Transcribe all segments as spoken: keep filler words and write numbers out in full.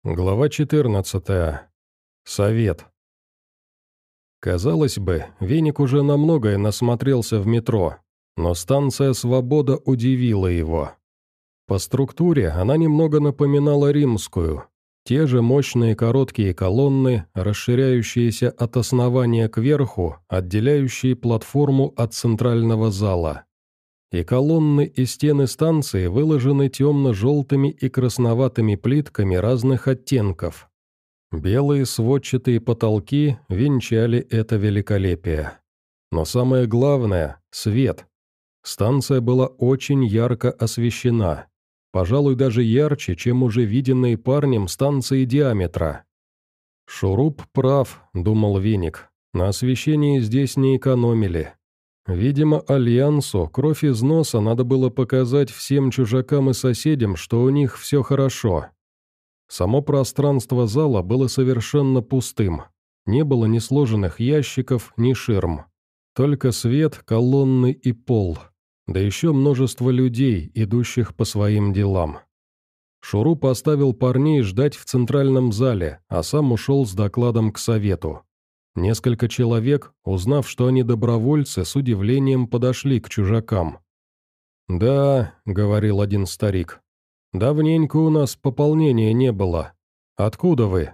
Глава четырнадцатая. Совет. Казалось бы, Веник уже на многое насмотрелся в метро, но станция «Свобода» удивила его. По структуре она немного напоминала римскую. Те же мощные короткие колонны, расширяющиеся от основания кверху, отделяющие платформу от центрального зала. И колонны и стены станции выложены темно-желтыми и красноватыми плитками разных оттенков. Белые сводчатые потолки венчали это великолепие. Но самое главное – свет. Станция была очень ярко освещена. Пожалуй, даже ярче, чем уже виденные парнем станции диаметра. «Шуруп прав», – думал Веник, – «на освещении здесь не экономили». Видимо, Альянсу кровь из носа надо было показать всем чужакам и соседям, что у них все хорошо. Само пространство зала было совершенно пустым. Не было ни сложенных ящиков, ни ширм. Только свет, колонны и пол. Да еще множество людей, идущих по своим делам. Шуруп поставил парней ждать в центральном зале, а сам ушел с докладом к совету. Несколько человек, узнав, что они добровольцы, с удивлением подошли к чужакам. «Да», — говорил один старик, — «давненько у нас пополнения не было. Откуда вы?»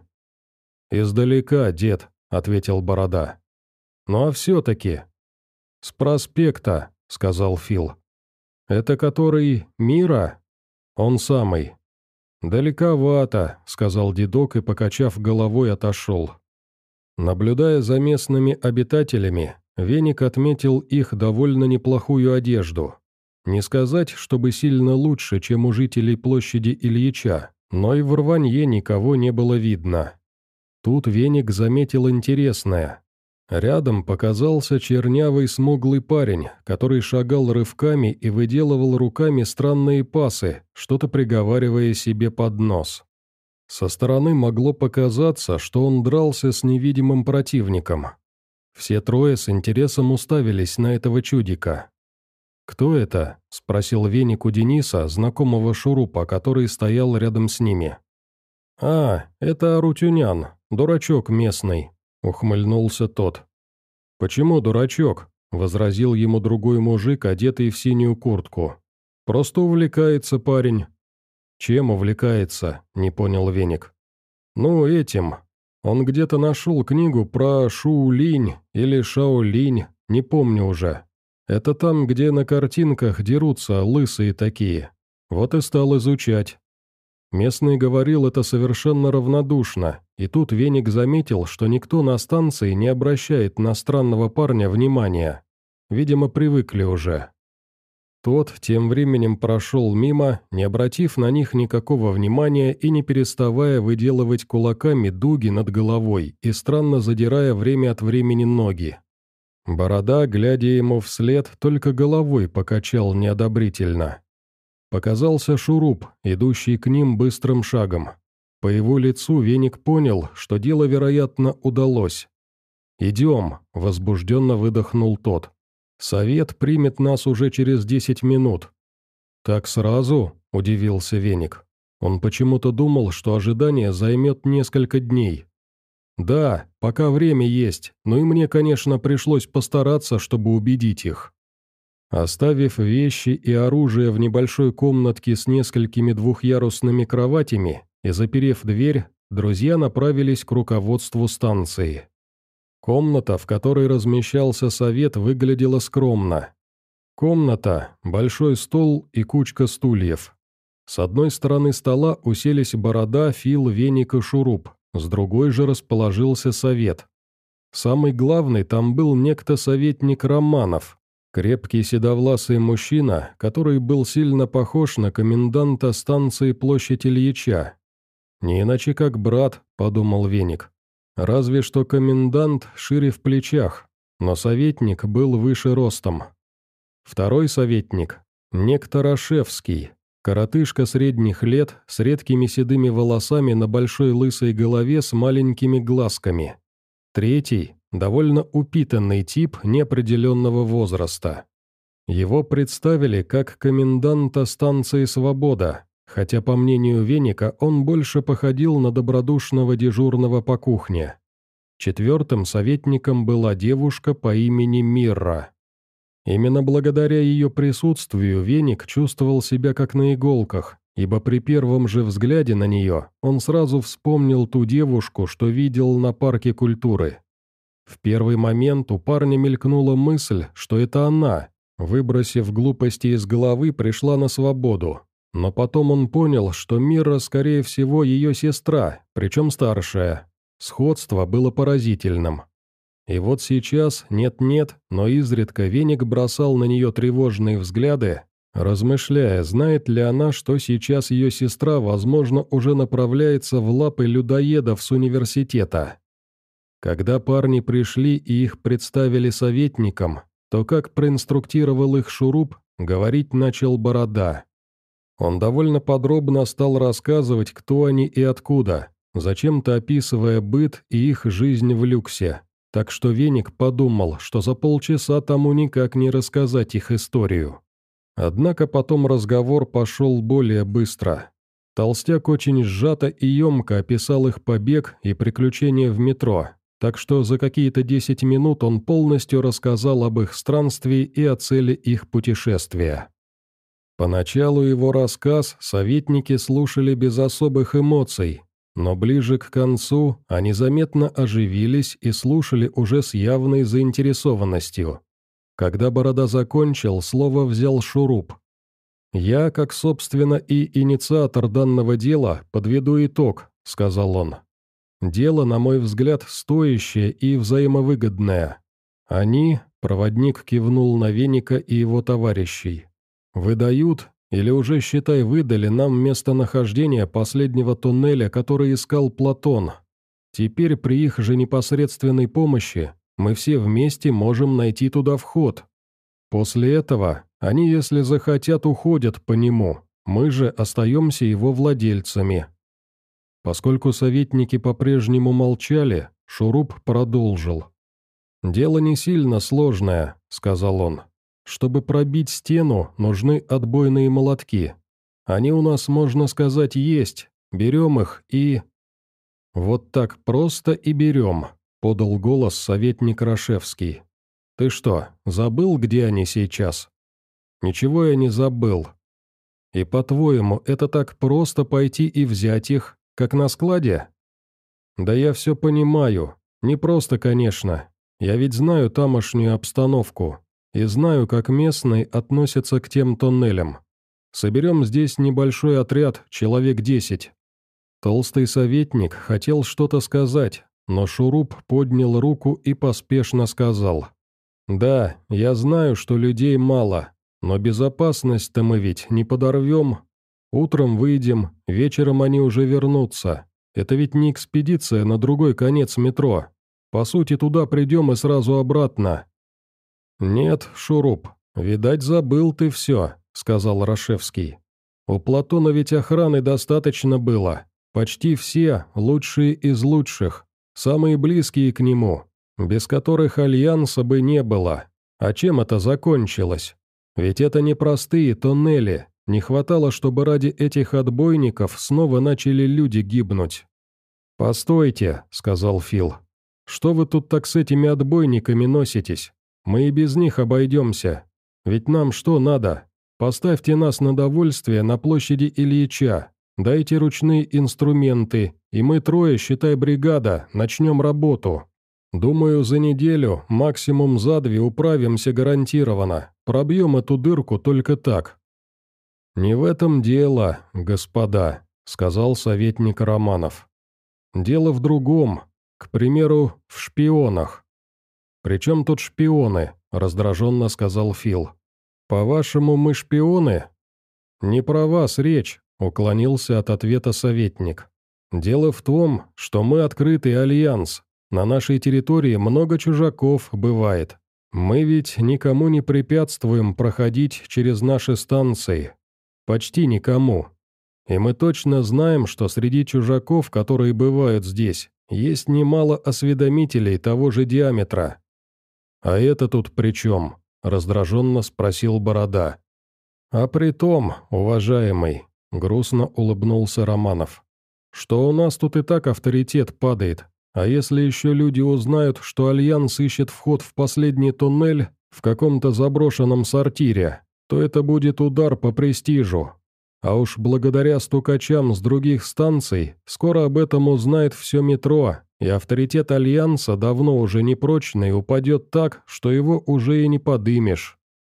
«Издалека, дед», — ответил Борода. «Ну а все-таки...» «С проспекта», — сказал Фил. «Это который Мира?» «Он самый». «Далековато», — сказал дедок и, покачав головой, отошел. Наблюдая за местными обитателями, Веник отметил их довольно неплохую одежду. Не сказать, чтобы сильно лучше, чем у жителей площади Ильича, но и в рванье никого не было видно. Тут Веник заметил интересное. Рядом показался чернявый смуглый парень, который шагал рывками и выделывал руками странные пасы, что-то приговаривая себе под нос. Со стороны могло показаться, что он дрался с невидимым противником. Все трое с интересом уставились на этого чудика. «Кто это?» – спросил Веник у Дениса, знакомого Шурупа, который стоял рядом с ними. «А, это Арутюнян, дурачок местный», – ухмыльнулся тот. «Почему дурачок?» – возразил ему другой мужик, одетый в синюю куртку. «Просто увлекается парень». «Чем увлекается?» – не понял Веник. «Ну, этим. Он где-то нашел книгу про Шу-Линь или Шао-Линь, не помню уже. Это там, где на картинках дерутся лысые такие. Вот и стал изучать». Местный говорил это совершенно равнодушно, и тут Веник заметил, что никто на станции не обращает на странного парня внимания. Видимо, привыкли уже. Тот тем временем прошел мимо, не обратив на них никакого внимания и не переставая выделывать кулаками дуги над головой и странно задирая время от времени ноги. Борода, глядя ему вслед, только головой покачал неодобрительно. Показался Шуруп, идущий к ним быстрым шагом. По его лицу Веник понял, что дело, вероятно, удалось. «Идем», — возбужденно выдохнул тот. «Совет примет нас уже через десять минут». «Так сразу?» – удивился Веник. Он почему-то думал, что ожидание займет несколько дней. «Да, пока время есть, но и мне, конечно, пришлось постараться, чтобы убедить их». Оставив вещи и оружие в небольшой комнатке с несколькими двухъярусными кроватями и заперев дверь, друзья направились к руководству станции. Комната, в которой размещался совет, выглядела скромно. Комната, большой стол и кучка стульев. С одной стороны стола уселись Борода, Фил, Веник и Шуруп, с другой же расположился совет. Самый главный там был некто советник Романов, крепкий седовласый мужчина, который был сильно похож на коменданта станции площадь Ильича. «Не иначе как брат», — подумал Веник. Разве что комендант шире в плечах, но советник был выше ростом. Второй советник – некто Рашевский, коротышка средних лет, с редкими седыми волосами на большой лысой голове с маленькими глазками. Третий – довольно упитанный тип неопределенного возраста. Его представили как коменданта станции «Свобода», хотя, по мнению Веника, он больше походил на добродушного дежурного по кухне. Четвертым советником была девушка по имени Мирра. Именно благодаря ее присутствию Веник чувствовал себя как на иголках, ибо при первом же взгляде на нее он сразу вспомнил ту девушку, что видел на парке культуры. В первый момент у парня мелькнула мысль, что это она, выбросив глупости из головы, пришла на свободу. Но потом он понял, что Мирра, скорее всего, ее сестра, причем старшая. Сходство было поразительным. И вот сейчас, нет-нет, но изредка Веник бросал на нее тревожные взгляды, размышляя, знает ли она, что сейчас ее сестра, возможно, уже направляется в лапы людоедов с университета. Когда парни пришли и их представили советникам, то, как проинструктировал их Шуруп, говорить начал Борода. Он довольно подробно стал рассказывать, кто они и откуда, зачем-то описывая быт и их жизнь в люксе, так что Веник подумал, что за полчаса тому никак не рассказать их историю. Однако потом разговор пошел более быстро. Толстяк очень сжато и емко описал их побег и приключения в метро, так что за какие-то десять минут он полностью рассказал об их странствии и о цели их путешествия. Поначалу его рассказ советники слушали без особых эмоций, но ближе к концу они заметно оживились и слушали уже с явной заинтересованностью. Когда Борода закончил, слово взял Шуруп. «Я, как, собственно, и инициатор данного дела, подведу итог», — сказал он. «Дело, на мой взгляд, стоящее и взаимовыгодное. Они», — проводник кивнул на Веника и его товарищей, «выдают, или уже, считай, выдали нам местонахождение последнего туннеля, который искал Платон. Теперь при их же непосредственной помощи мы все вместе можем найти туда вход. После этого они, если захотят, уходят по нему, мы же остаемся его владельцами». Поскольку советники по-прежнему молчали, Шуруп продолжил. «Дело не сильно сложное», — сказал он. «Чтобы пробить стену, нужны отбойные молотки. Они у нас, можно сказать, есть. Берем их и...» «Вот так просто и берем», — подал голос советник Рашевский. «Ты что, забыл, где они сейчас?» «Ничего я не забыл. И, по-твоему, это так просто пойти и взять их, как на складе?» «Да я все понимаю. Не просто, конечно. Я ведь знаю тамошнюю обстановку. И знаю, как местные относятся к тем тоннелям. Соберем здесь небольшой отряд, человек десять». Толстый советник хотел что-то сказать, но Шуруп поднял руку и поспешно сказал. «Да, я знаю, что людей мало, но безопасность-то мы ведь не подорвем. Утром выйдем, вечером они уже вернутся. Это ведь не экспедиция на другой конец метро. По сути, туда придем и сразу обратно». «Нет, Шуруп, видать, забыл ты все», — сказал Рашевский. «У Платона ведь охраны достаточно было. Почти все, лучшие из лучших, самые близкие к нему, без которых альянса бы не было. А чем это закончилось? Ведь это не простые тоннели. Не хватало, чтобы ради этих отбойников снова начали люди гибнуть». «Постойте», — сказал Фил. «Что вы тут так с этими отбойниками носитесь? Мы и без них обойдемся. Ведь нам что надо? Поставьте нас на довольствие на площади Ильича, дайте ручные инструменты, и мы трое, считай бригада, начнем работу. Думаю, за неделю, максимум за две управимся гарантированно, пробьем эту дырку только так». «Не в этом дело, господа», — сказал советник Романов. «Дело в другом, к примеру, в шпионах». «При чем тут шпионы?» — раздраженно сказал Фил. «По-вашему, мы шпионы?» «Не про вас речь», — уклонился от ответа советник. «Дело в том, что мы открытый альянс. На нашей территории много чужаков бывает. Мы ведь никому не препятствуем проходить через наши станции. Почти никому. И мы точно знаем, что среди чужаков, которые бывают здесь, есть немало осведомителей того же диаметра». «А это тут при чем?» — раздраженно спросил Борода. «А при том, уважаемый, — грустно улыбнулся Романов. «Что у нас тут и так авторитет падает, а если еще люди узнают, что Альянс ищет вход в последний туннель в каком-то заброшенном сортире, то это будет удар по престижу. А уж благодаря стукачам с других станций скоро об этом узнает все метро, и авторитет Альянса, давно уже непрочный, упадет так, что его уже и не подымешь».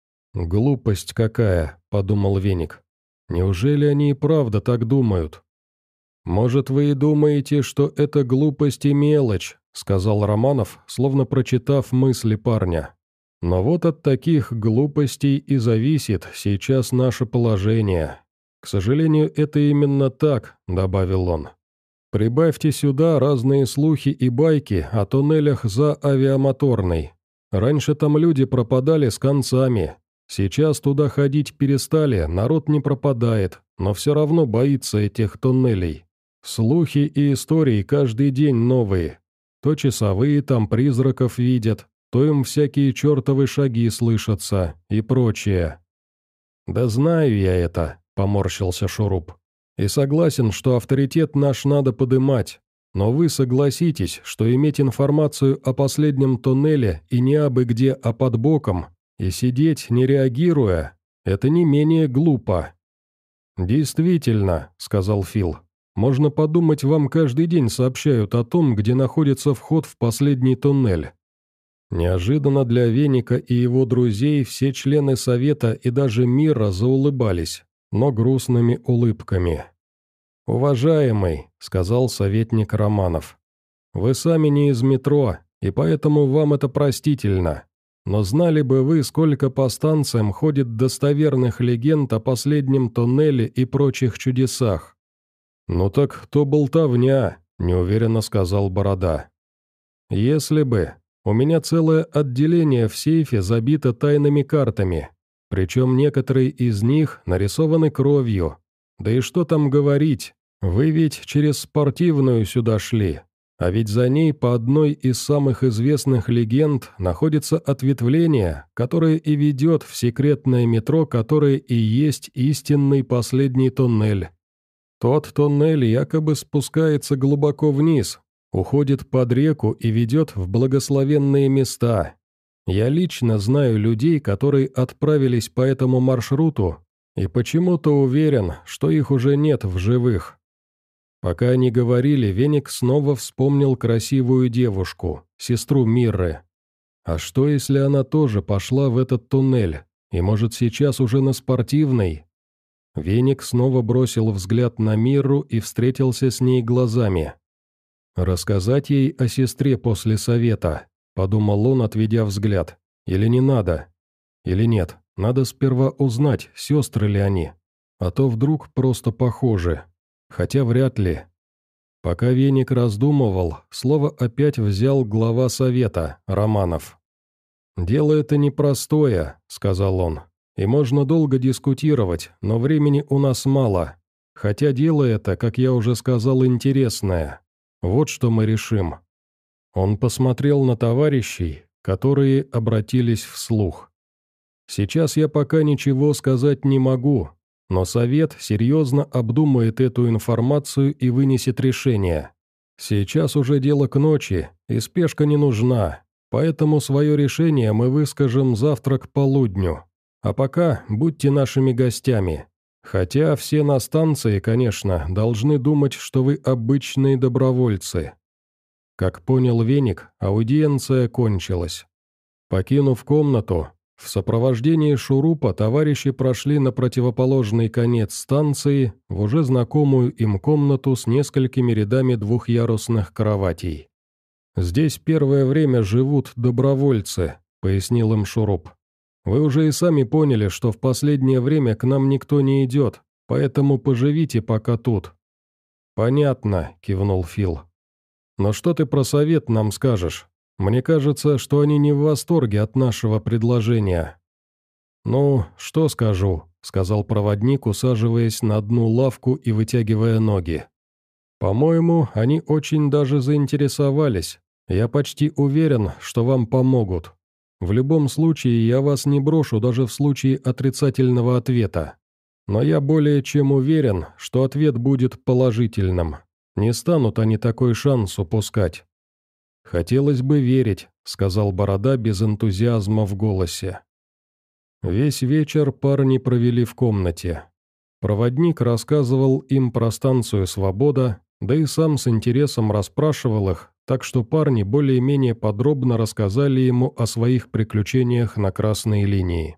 «Глупость какая», — подумал Веник. «Неужели они и правда так думают?» «Может, вы и думаете, что это глупость и мелочь», — сказал Романов, словно прочитав мысли парня. «Но вот от таких глупостей и зависит сейчас наше положение. К сожалению, это именно так», — добавил он. «Прибавьте сюда разные слухи и байки о туннелях за Авиамоторной. Раньше там люди пропадали с концами. Сейчас туда ходить перестали, народ не пропадает, но все равно боится этих туннелей. Слухи и истории каждый день новые. То часовые там призраков видят, то им всякие чертовы шаги слышатся и прочее». «Да знаю я это», — поморщился Шуруп. «И согласен, что авторитет наш надо подымать. Но вы согласитесь, что иметь информацию о последнем туннеле и не абы где, а под боком, и сидеть, не реагируя, это не менее глупо». «Действительно», — сказал Фил. «Можно подумать, вам каждый день сообщают о том, где находится вход в последний туннель». Неожиданно для Веника и его друзей все члены Совета и даже мира заулыбались, но грустными улыбками. «Уважаемый», — сказал советник Романов, — «вы сами не из метро, и поэтому вам это простительно. Но знали бы вы, сколько по станциям ходит достоверных легенд о последнем туннеле и прочих чудесах». «Ну так то болтовня», — неуверенно сказал Борода. «Если бы. У меня целое отделение в сейфе забито тайными картами, причем некоторые из них нарисованы кровью. Да и что там говорить, вы ведь через спортивную сюда шли, а ведь за ней по одной из самых известных легенд находится ответвление, которое и ведет в секретное метро, которое и есть истинный последний туннель. Тот туннель якобы спускается глубоко вниз, уходит под реку и ведет в благословенные места. Я лично знаю людей, которые отправились по этому маршруту, и почему-то уверен, что их уже нет в живых». Пока они говорили, Веник снова вспомнил красивую девушку, сестру Мирры. А что, если она тоже пошла в этот туннель, и, может, сейчас уже на спортивной? Веник снова бросил взгляд на Мирру и встретился с ней глазами. «Рассказать ей о сестре после совета», — подумал он, отведя взгляд. «Или не надо? Или нет, надо сперва узнать, сестры ли они. А то вдруг просто похожи. Хотя вряд ли». Пока Веник раздумывал, слово опять взял глава совета, Романов. «Дело это непростое», — сказал он. «И можно долго дискутировать, но времени у нас мало. Хотя дело это, как я уже сказал, интересное. Вот что мы решим». Он посмотрел на товарищей, которые обратились вслух. «Сейчас я пока ничего сказать не могу, но совет серьезно обдумает эту информацию и вынесет решение. Сейчас уже дело к ночи, и спешка не нужна, поэтому свое решение мы выскажем завтра к полудню. А пока будьте нашими гостями. Хотя все на станции, конечно, должны думать, что вы обычные добровольцы». Как понял Веник, аудиенция кончилась. Покинув комнату, в сопровождении Шурупа товарищи прошли на противоположный конец станции в уже знакомую им комнату с несколькими рядами двухъярусных кроватей. «Здесь первое время живут добровольцы», — пояснил им Шуруп. «Вы уже и сами поняли, что в последнее время к нам никто не идет, поэтому поживите пока тут». «Понятно», — кивнул Фил. «Но что ты про совет нам скажешь? Мне кажется, что они не в восторге от нашего предложения». «Ну, что скажу», — сказал проводник, усаживаясь на одну лавку и вытягивая ноги. «По-моему, они очень даже заинтересовались. Я почти уверен, что вам помогут. В любом случае, я вас не брошу даже в случае отрицательного ответа. Но я более чем уверен, что ответ будет положительным. Не станут они такой шанс упускать». «Хотелось бы верить», — сказал Борода без энтузиазма в голосе. Весь вечер парни провели в комнате. Проводник рассказывал им про станцию «Свобода», да и сам с интересом расспрашивал их, так что парни более-менее подробно рассказали ему о своих приключениях на красной линии.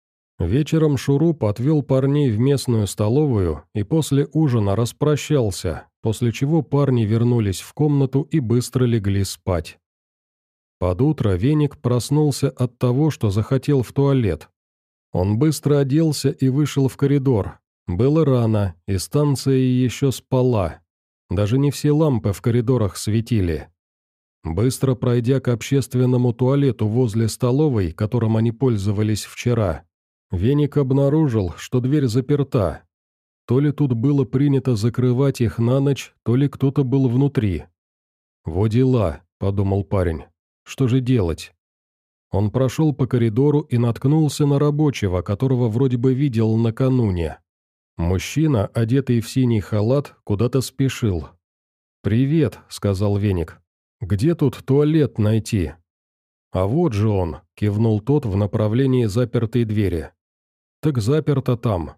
Вечером Шуруп отвел парней в местную столовую и после ужина распрощался, после чего парни вернулись в комнату и быстро легли спать. Под утро Веник проснулся от того, что захотел в туалет. Он быстро оделся и вышел в коридор. Было рано, и станция еще спала. Даже не все лампы в коридорах светили. Быстро пройдя к общественному туалету возле столовой, которым они пользовались вчера, Веник обнаружил, что дверь заперта. То ли тут было принято закрывать их на ночь, то ли кто-то был внутри. «Во дела», — подумал парень, — «что же делать?» Он прошел по коридору и наткнулся на рабочего, которого вроде бы видел накануне. Мужчина, одетый в синий халат, куда-то спешил. «Привет», — сказал Веник. «Где тут туалет найти?» «А вот же он», — кивнул тот в направлении запертой двери. «Так заперто там».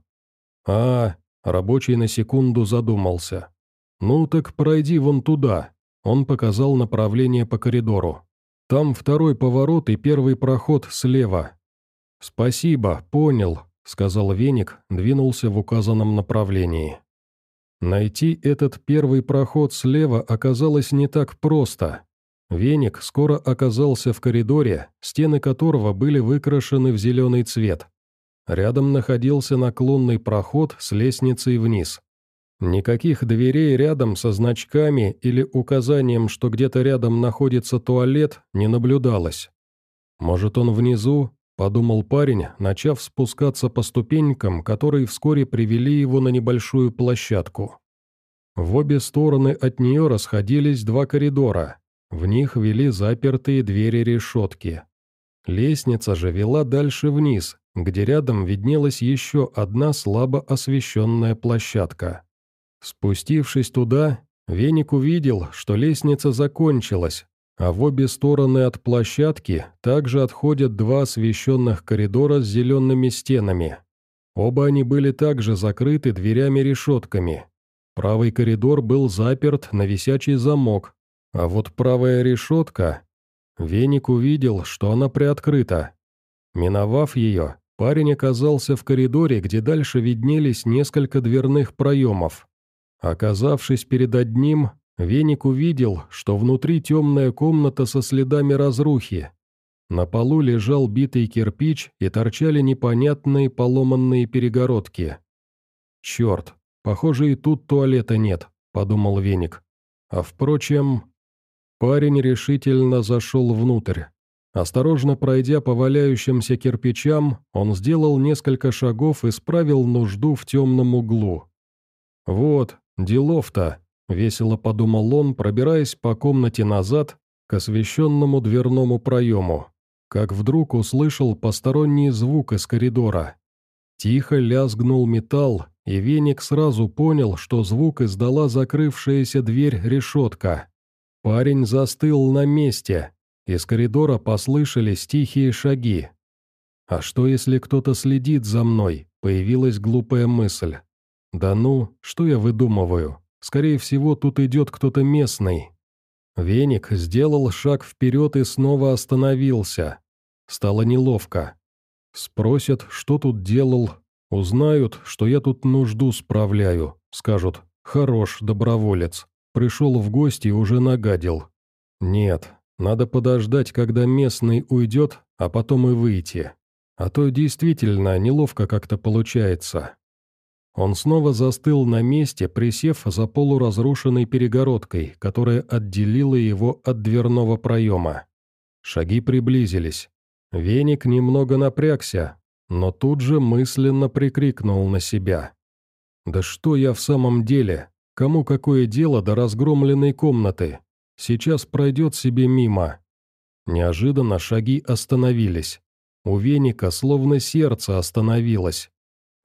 «А, рабочий на секунду задумался. Ну так пройди вон туда», — он показал направление по коридору. «Там второй поворот и первый проход слева». «Спасибо, понял», — сказал Веник, двинулся в указанном направлении. Найти этот первый проход слева оказалось не так просто. Веник скоро оказался в коридоре, стены которого были выкрашены в зеленый цвет. Рядом находился наклонный проход с лестницей вниз. Никаких дверей рядом со значками или указанием, что где-то рядом находится туалет, не наблюдалось. «Может, он внизу?» – подумал парень, начав спускаться по ступенькам, которые вскоре привели его на небольшую площадку. В обе стороны от нее расходились два коридора. В них вели запертые двери-решетки. Лестница же вела дальше вниз, где рядом виднелась еще одна слабо освещенная площадка. Спустившись туда, Веник увидел, что лестница закончилась, а в обе стороны от площадки также отходят два освещенных коридора с зелеными стенами. Оба они были также закрыты дверями-решетками. Правый коридор был заперт на висячий замок, а вот правая решетка... Веник увидел, что она приоткрыта. Миновав ее, парень оказался в коридоре, где дальше виднелись несколько дверных проемов. Оказавшись перед одним, Веник увидел, что внутри темная комната со следами разрухи. На полу лежал битый кирпич и торчали непонятные поломанные перегородки. «Черт, похоже, и тут туалета нет», — подумал Веник. А впрочем... Парень решительно зашел внутрь. Осторожно пройдя по валяющимся кирпичам, он сделал несколько шагов и справил нужду в темном углу. «Вот, делов-то», — весело подумал он, пробираясь по комнате назад к освещенному дверному проему, как вдруг услышал посторонний звук из коридора. Тихо лязгнул металл, и Веник сразу понял, что звук издала закрывшаяся дверь-решетка. Парень застыл на месте. Из коридора послышались тихие шаги. «А что, если кто-то следит за мной?» — появилась глупая мысль. «Да ну, что я выдумываю? Скорее всего, тут идет кто-то местный». Веник сделал шаг вперед и снова остановился. Стало неловко. Спросят, что тут делал. Узнают, что я тут нужду справляю. Скажут: «Хорош, доброволец. Пришел в гости и уже нагадил». Нет, надо подождать, когда местный уйдет, а потом и выйти. А то действительно неловко как-то получается. Он снова застыл на месте, присев за полуразрушенной перегородкой, которая отделила его от дверного проема. Шаги приблизились. Веник немного напрягся, но тут же мысленно прикрикнул на себя. «Да что я в самом деле? Кому какое дело до разгромленной комнаты? Сейчас пройдет себе мимо». Неожиданно шаги остановились. У Веника словно сердце остановилось.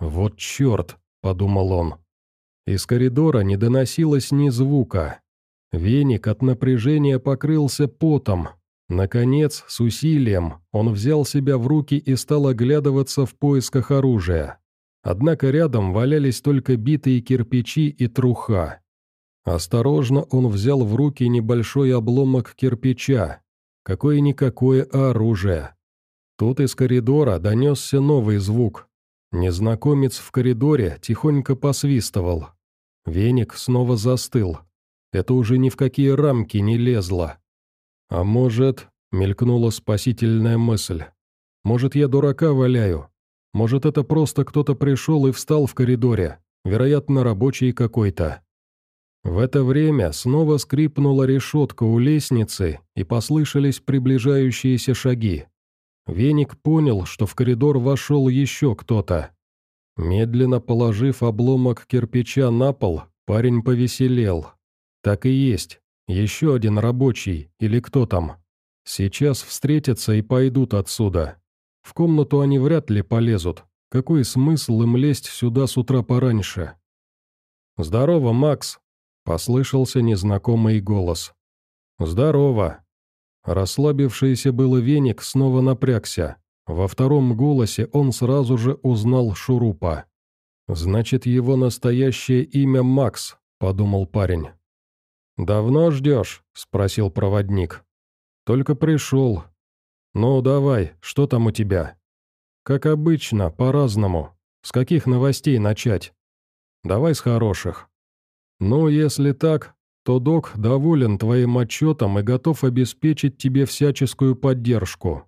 «Вот черт!» – подумал он. Из коридора не доносилось ни звука. Веник от напряжения покрылся потом. Наконец, с усилием, он взял себя в руки и стал оглядываться в поисках оружия. Однако рядом валялись только битые кирпичи и труха. Осторожно он взял в руки небольшой обломок кирпича. Какое-никакое оружие. Тут из коридора донесся новый звук. Незнакомец в коридоре тихонько посвистывал. Веник снова застыл. Это уже ни в какие рамки не лезло. «А может...» — мелькнула спасительная мысль. «Может, я дурака валяю? Может, это просто кто-то пришел и встал в коридоре, вероятно, рабочий какой-то». В это время снова скрипнула решетка у лестницы, и послышались приближающиеся шаги. Веник понял, что в коридор вошел еще кто-то. Медленно положив обломок кирпича на пол, парень повеселел. Так и есть, еще один рабочий, или кто там. Сейчас встретятся и пойдут отсюда. В комнату они вряд ли полезут. Какой смысл им лезть сюда с утра пораньше? «Здорово, Макс!» — послышался незнакомый голос. «Здорово!» Расслабившийся было Веник снова напрягся. Во втором голосе он сразу же узнал Шурупа. «Значит, его настоящее имя Макс», — подумал парень. «Давно ждешь?» — спросил проводник. «Только пришел». «Ну, давай, что там у тебя?» «Как обычно, по-разному. С каких новостей начать?» «Давай с хороших». «Ну, если так, то док доволен твоим отчетом и готов обеспечить тебе всяческую поддержку».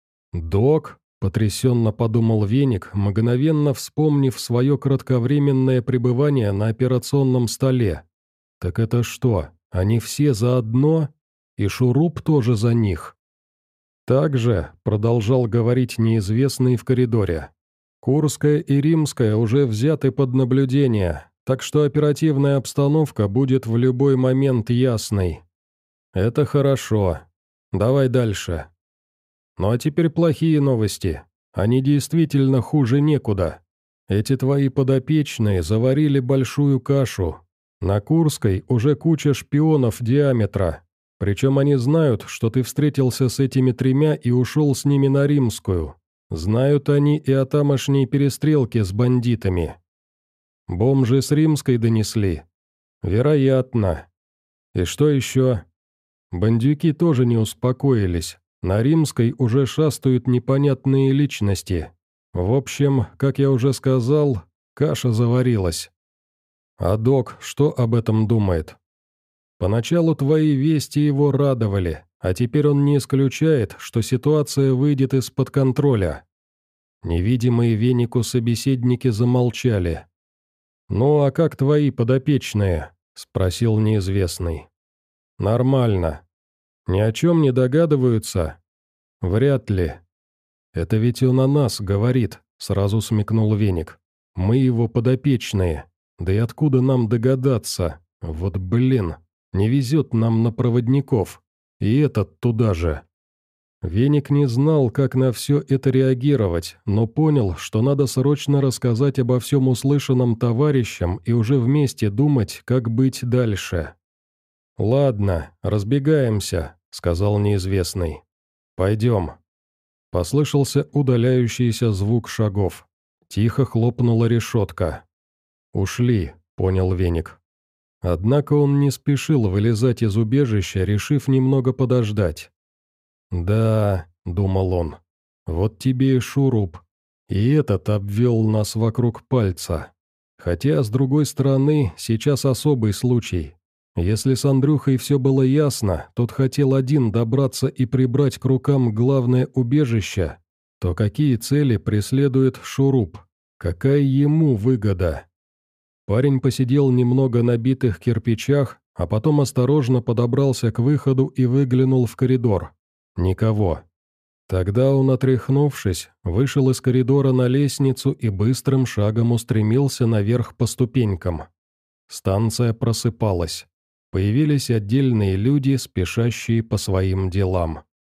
«Док?» — потрясенно подумал Веник, мгновенно вспомнив свое кратковременное пребывание на операционном столе. «Так это что, они все заодно? И Шуруп тоже за них?» «Также», — продолжал говорить неизвестный в коридоре, «Курская и Римская уже взяты под наблюдение, так что оперативная обстановка будет в любой момент ясной». «Это хорошо. Давай дальше». «Ну а теперь плохие новости. Они действительно хуже некуда. Эти твои подопечные заварили большую кашу. На Курской уже куча шпионов диаметра. Причем они знают, что ты встретился с этими тремя и ушел с ними на Римскую. Знают они и о тамошней перестрелке с бандитами. Бомжи с Римской донесли. Вероятно. И что еще? Бандюки тоже не успокоились. На Римской уже шастают непонятные личности. В общем, как я уже сказал, каша заварилась. А док что об этом думает? Поначалу твои вести его радовали, а теперь он не исключает, что ситуация выйдет из-под контроля». Невидимые Венику собеседники замолчали. «Ну а как твои подопечные?» — спросил неизвестный. «Нормально. Ни о чем не догадываются?» «Вряд ли». «Это ведь он о нас говорит», — сразу смекнул Веник. «Мы его подопечные. Да и откуда нам догадаться? Вот блин, не везет нам на проводников. И этот туда же». Веник не знал, как на все это реагировать, но понял, что надо срочно рассказать обо всем услышанном товарищам и уже вместе думать, как быть дальше. «Ладно, разбегаемся», — сказал неизвестный. «Пойдем». Послышался удаляющийся звук шагов. Тихо хлопнула решетка. «Ушли», — понял Веник. Однако он не спешил вылезать из убежища, решив немного подождать. «Да», — думал он, — «вот тебе и Шуруп. И этот обвел нас вокруг пальца. Хотя, с другой стороны, сейчас особый случай. Если с Андрюхой все было ясно, тот хотел один добраться и прибрать к рукам главное убежище, то какие цели преследует Шуруп? Какая ему выгода?» Парень посидел немного на битых кирпичах, а потом осторожно подобрался к выходу и выглянул в коридор. Никого. Тогда он, отряхнувшись, вышел из коридора на лестницу и быстрым шагом устремился наверх по ступенькам. Станция просыпалась. Появились отдельные люди, спешащие по своим делам.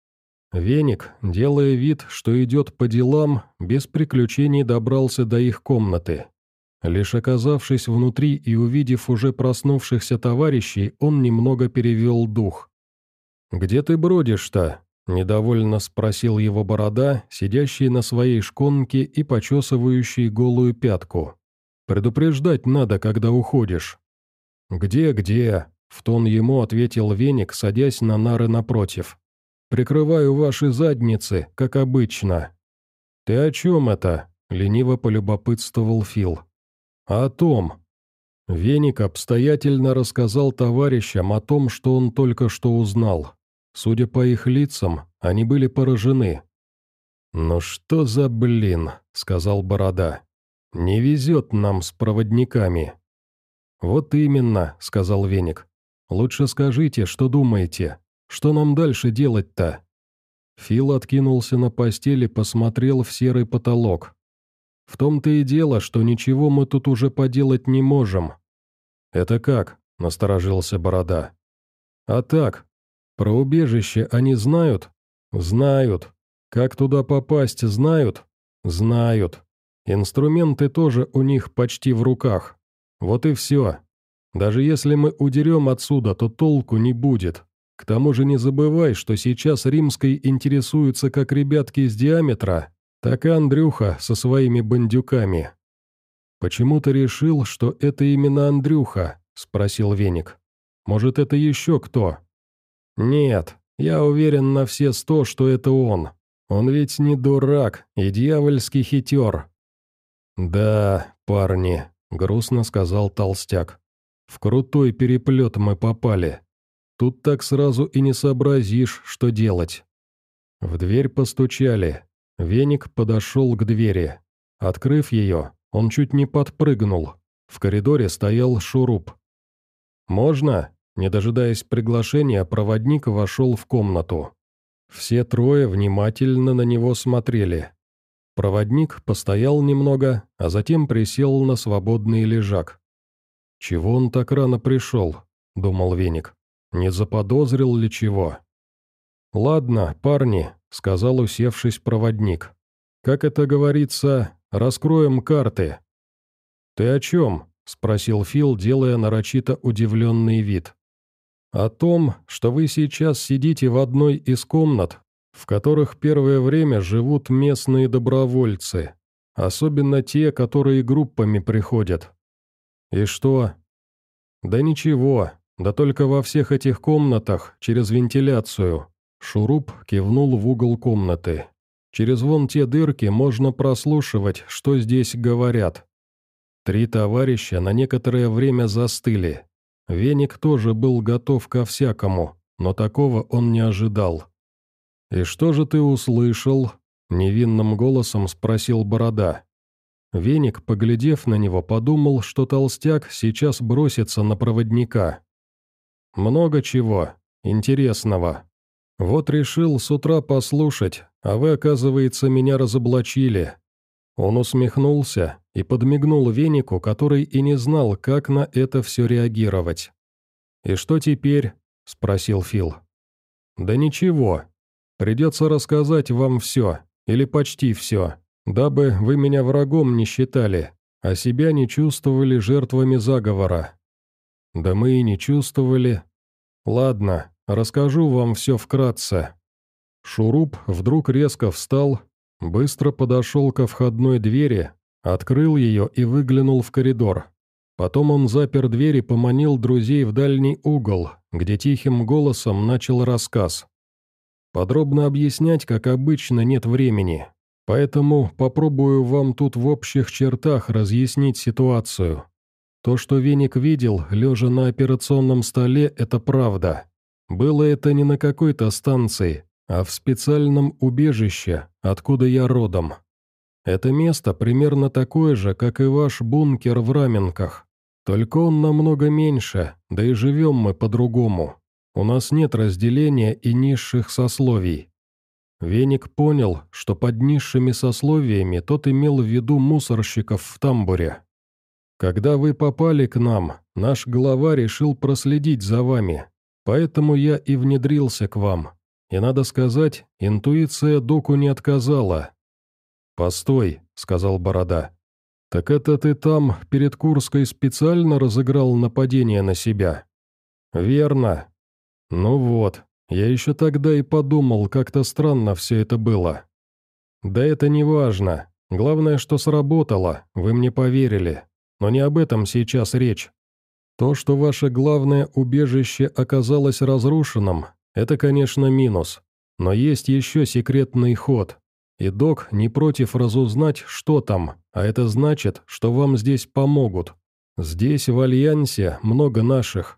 Веник, делая вид, что идет по делам, без приключений добрался до их комнаты. Лишь оказавшись внутри и увидев уже проснувшихся товарищей, он немного перевел дух. «Где ты бродишь-то?» – недовольно спросил его Борода, сидящий на своей шконке и почесывающий голую пятку. «Предупреждать надо, когда уходишь». «Где, где?» – в тон ему ответил Веник, садясь на нары напротив. «Прикрываю ваши задницы, как обычно». «Ты о чем это?» – лениво полюбопытствовал Фил. «А о том». Веник обстоятельно рассказал товарищам о том, что он только что узнал. Судя по их лицам, они были поражены. «Ну что за блин?» – сказал Борода. «Не везет нам с проводниками». «Вот именно», – сказал Веник. «Лучше скажите, что думаете. Что нам дальше делать-то?» Фил откинулся на постели и посмотрел в серый потолок. «В том-то и дело, что ничего мы тут уже поделать не можем». «Это как?» – насторожился Борода. «А так. Про убежище они знают?» «Знают. Как туда попасть, знают?» «Знают. Инструменты тоже у них почти в руках. Вот и все. Даже если мы удерем отсюда, то толку не будет. К тому же не забывай, что сейчас Римской интересуются как ребятки из Диаметра, так и Андрюха со своими бандюками». «Почему ты решил, что это именно Андрюха?» – спросил Веник. «Может, это еще кто?» «Нет, я уверен на все сто, что это он. Он ведь не дурак и дьявольский хитер». «Да, парни», – грустно сказал Толстяк. «В крутой переплет мы попали. Тут так сразу и не сообразишь, что делать». В дверь постучали. Веник подошел к двери. Открыв ее, он чуть не подпрыгнул. В коридоре стоял Шуруп. «Можно?» Не дожидаясь приглашения, проводник вошел в комнату. Все трое внимательно на него смотрели. Проводник постоял немного, а затем присел на свободный лежак. «Чего он так рано пришел?» – думал Веник. «Не заподозрил ли чего?» «Ладно, парни», – сказал усевшись проводник. «Как это говорится, раскроем карты». «Ты о чем?» – спросил Фил, делая нарочито удивленный вид. «О том, что вы сейчас сидите в одной из комнат, в которых первое время живут местные добровольцы, особенно те, которые группами приходят». «И что?» «Да ничего, да только во всех этих комнатах, через вентиляцию». Шуруп кивнул в угол комнаты. «Через вон те дырки можно прослушивать, что здесь говорят». Три товарища на некоторое время застыли. Веник тоже был готов ко всякому, но такого он не ожидал. «И что же ты услышал?» – невинным голосом спросил Борода. Веник, поглядев на него, подумал, что Толстяк сейчас бросится на проводника. «Много чего. Интересного. Вот решил с утра послушать, а вы, оказывается, меня разоблачили». Он усмехнулся и подмигнул Венику, который и не знал, как на это все реагировать. «И что теперь?» – спросил Фил. «Да ничего. Придется рассказать вам все, или почти все, дабы вы меня врагом не считали, а себя не чувствовали жертвами заговора». «Да мы и не чувствовали». «Ладно, расскажу вам все вкратце». Шуруп вдруг резко встал, быстро подошел ко входной двери, открыл ее и выглянул в коридор. Потом он запер дверь и поманил друзей в дальний угол, где тихим голосом начал рассказ. Подробно объяснять, как обычно, нет времени, поэтому попробую вам тут в общих чертах разъяснить ситуацию. То, что Веник видел, лежа на операционном столе, это правда. Было это не на какой-то станции, а в специальном убежище, откуда я родом. Это место примерно такое же, как и ваш бункер в Раменках. Только он намного меньше, да и живем мы по-другому. У нас нет разделения и низших сословий. Веник понял, что под низшими сословиями тот имел в виду мусорщиков в тамбуре. Когда вы попали к нам, наш глава решил проследить за вами, поэтому я и внедрился к вам. И, надо сказать, интуиция доку не отказала. «Постой», — сказал Борода. «Так это ты там перед Курской специально разыграл нападение на себя?» «Верно. Ну вот, я еще тогда и подумал, как-то странно все это было». «Да это не важно. Главное, что сработало, вы мне поверили. Но не об этом сейчас речь. То, что ваше главное убежище оказалось разрушенным, это, конечно, минус. Но есть еще секретный ход. И док не против разузнать, что там, а это значит, что вам здесь помогут. Здесь, в Альянсе, много наших».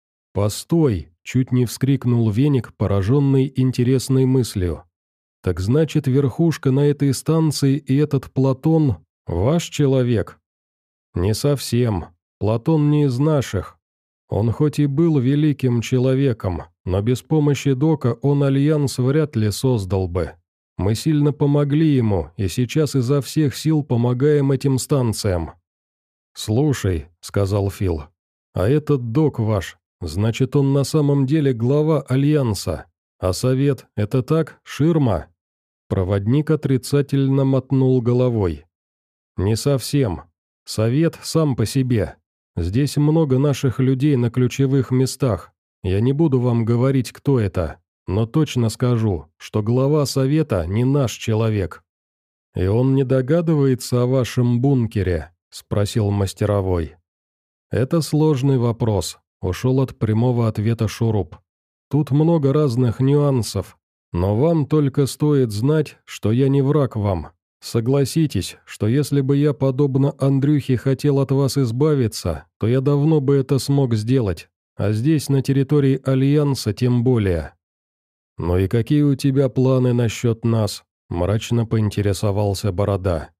«Постой!» — чуть не вскрикнул Веник, пораженный интересной мыслью. «Так значит, верхушка на этой станции и этот Платон — ваш человек?» «Не совсем. Платон не из наших. Он хоть и был великим человеком, но без помощи дока он Альянс вряд ли создал бы. Мы сильно помогли ему, и сейчас изо всех сил помогаем этим станциям». «Слушай», — сказал Фил, — «а этот док ваш, значит, он на самом деле глава Альянса, а совет — это так, ширма?» Проводник отрицательно мотнул головой. «Не совсем. Совет сам по себе. Здесь много наших людей на ключевых местах. Я не буду вам говорить, кто это, но точно скажу, что глава совета не наш человек». «И он не догадывается о вашем бункере?» — спросил мастеровой. «Это сложный вопрос», — ушел от прямого ответа Шуруп. «Тут много разных нюансов, но вам только стоит знать, что я не враг вам. Согласитесь, что если бы я, подобно Андрюхе, хотел от вас избавиться, то я давно бы это смог сделать, а здесь, на территории Альянса, тем более». «Ну и какие у тебя планы насчет нас?» — мрачно поинтересовался Борода.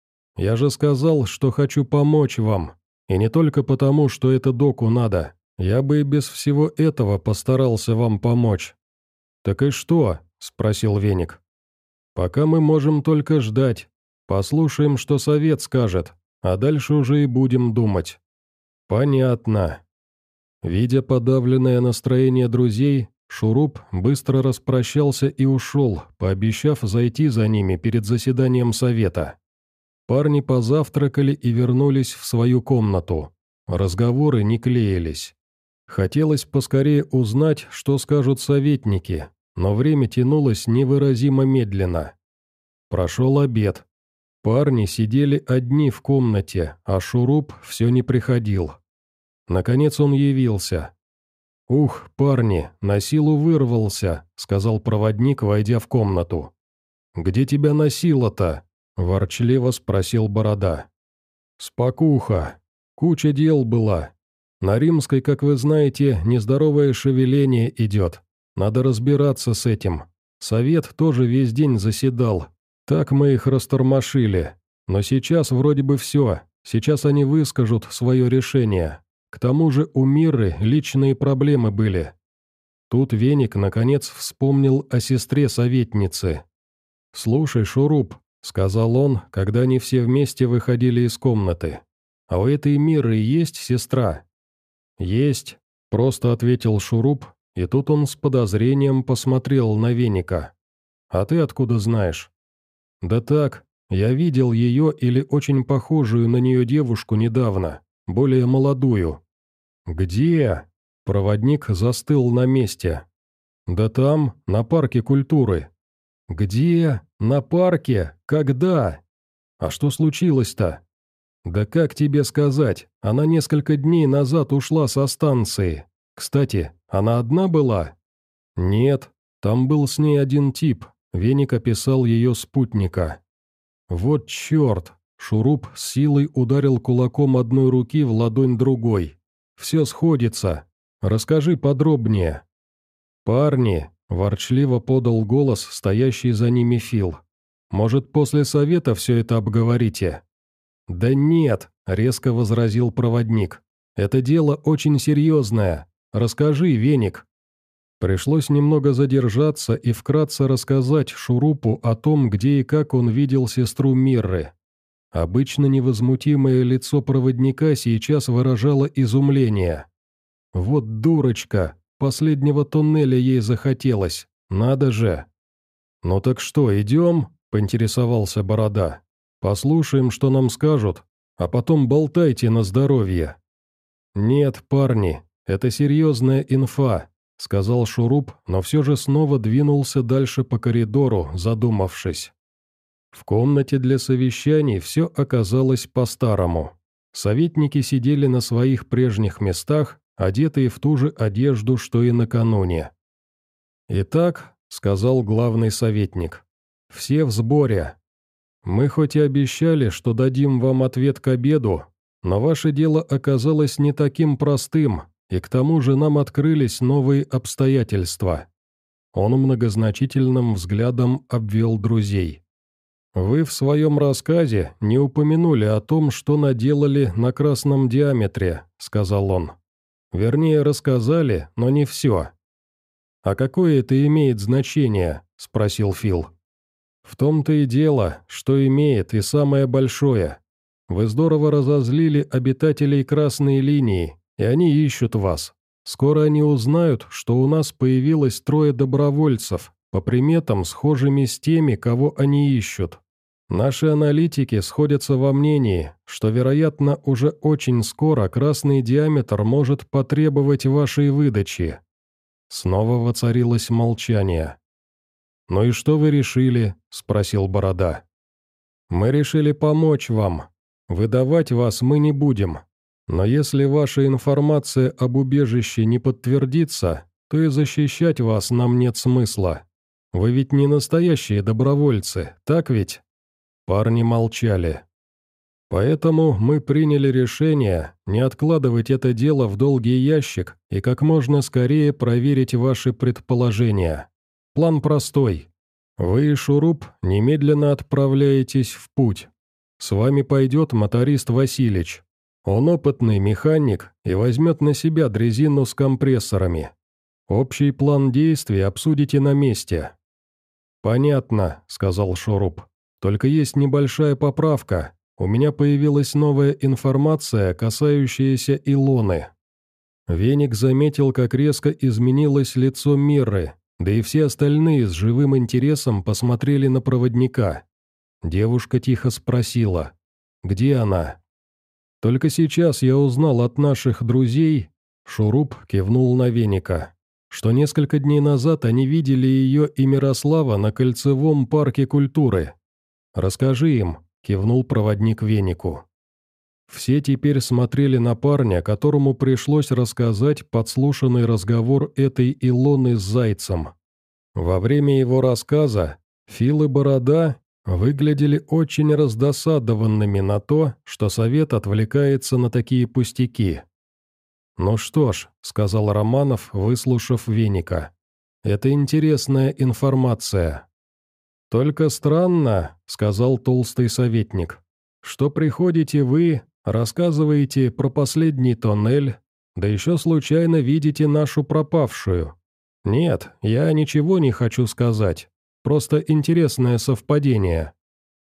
«Я же сказал, что хочу помочь вам, и не только потому, что это доку надо. Я бы и без всего этого постарался вам помочь». «Так и что?» — спросил Веник. «Пока мы можем только ждать. Послушаем, что совет скажет, а дальше уже и будем думать». «Понятно». Видя подавленное настроение друзей, Шуруп быстро распрощался и ушел, пообещав зайти за ними перед заседанием совета. Парни позавтракали и вернулись в свою комнату. Разговоры не клеились. Хотелось поскорее узнать, что скажут советники, но время тянулось невыразимо медленно. Прошел обед. Парни сидели одни в комнате, а Шуруп все не приходил. Наконец он явился. «Ух, парни, на силу вырвался», — сказал проводник, войдя в комнату. «Где тебя носило-то?» — ворчливо спросил Борода. «Спокуха. Куча дел была. На Римской, как вы знаете, нездоровое шевеление идет. Надо разбираться с этим. Совет тоже весь день заседал. Так мы их растормошили. Но сейчас вроде бы все. Сейчас они выскажут свое решение. К тому же у Мирры личные проблемы были». Тут Веник, наконец, вспомнил о сестре советницы. «Слушай, Шуруп», — сказал он, когда они все вместе выходили из комнаты, — «а у этой Мирры есть сестра?» «Есть», — просто ответил Шуруп, и тут он с подозрением посмотрел на Веника. «А ты откуда знаешь?» «Да так, я видел ее или очень похожую на нее девушку недавно, более молодую». «Где?» — проводник застыл на месте. «Да там, на парке культуры». «Где? На парке? Когда? А что случилось-то?» «Да как тебе сказать, она несколько дней назад ушла со станции. Кстати, она одна была?» «Нет, там был с ней один тип», — Веник описал ее спутника. «Вот черт!» — Шуруп с силой ударил кулаком одной руки в ладонь другой. «Все сходится. Расскажи подробнее». «Парни», — ворчливо подал голос стоящий за ними Фил. «Может, после совета все это обговорите?» «Да нет», — резко возразил проводник. «Это дело очень серьезное. Расскажи, Веник». Пришлось немного задержаться и вкратце рассказать Шурупу о том, где и как он видел сестру Мирры. Обычно невозмутимое лицо проводника сейчас выражало изумление. «Вот дурочка, последнего туннеля ей захотелось. Надо же!» «Ну так что, идем?» — поинтересовался Борода. «Послушаем, что нам скажут, а потом болтайте на здоровье». «Нет, парни, это серьезная инфа», — сказал Шуруп, но все же снова двинулся дальше по коридору, задумавшись. В комнате для совещаний все оказалось по-старому. Советники сидели на своих прежних местах, одетые в ту же одежду, что и накануне. «Итак», — сказал главный советник, — «все в сборе. Мы хоть и обещали, что дадим вам ответ к обеду, но ваше дело оказалось не таким простым, и к тому же нам открылись новые обстоятельства». Он многозначительным взглядом обвел друзей. «Вы в своем рассказе не упомянули о том, что наделали на красном диаметре», — сказал он. «Вернее, рассказали, но не все». «А какое это имеет значение?» — спросил Фил. «В том-то и дело, что имеет, и самое большое. Вы здорово разозлили обитателей красной линии, и они ищут вас. Скоро они узнают, что у нас появилось трое добровольцев, по приметам схожими с теми, кого они ищут. Наши аналитики сходятся во мнении, что, вероятно, уже очень скоро красный диаметр может потребовать вашей выдачи». Снова воцарилось молчание. «Ну и что вы решили?» – спросил Борода. «Мы решили помочь вам. Выдавать вас мы не будем. Но если ваша информация об убежище не подтвердится, то и защищать вас нам нет смысла. Вы ведь не настоящие добровольцы, так ведь?» Парни молчали. «Поэтому мы приняли решение не откладывать это дело в долгий ящик и как можно скорее проверить ваши предположения. План простой. Вы и Шуруп немедленно отправляетесь в путь. С вами пойдет моторист Василич. Он опытный механик и возьмет на себя дрезину с компрессорами. Общий план действий обсудите на месте». «Понятно», — сказал Шуруп. «Только есть небольшая поправка. У меня появилась новая информация, касающаяся Илоны». Веник заметил, как резко изменилось лицо Мирры, да и все остальные с живым интересом посмотрели на проводника. Девушка тихо спросила: «Где она?» «Только сейчас я узнал от наших друзей», — Шуруп кивнул на Веника, «что несколько дней назад они видели ее и Мирослава на Кольцевом парке культуры. Расскажи им», — кивнул проводник Венику. Все теперь смотрели на парня, которому пришлось рассказать подслушанный разговор этой Илоны с Зайцем. Во время его рассказа Фил и Борода выглядели очень раздосадованными на то, что совет отвлекается на такие пустяки. «Ну что ж», — сказал Романов, выслушав Веника, — «это интересная информация». «Только странно», — сказал толстый советник, — «что приходите вы, рассказываете про последний тоннель, да еще случайно видите нашу пропавшую. Нет, я ничего не хочу сказать, просто интересное совпадение».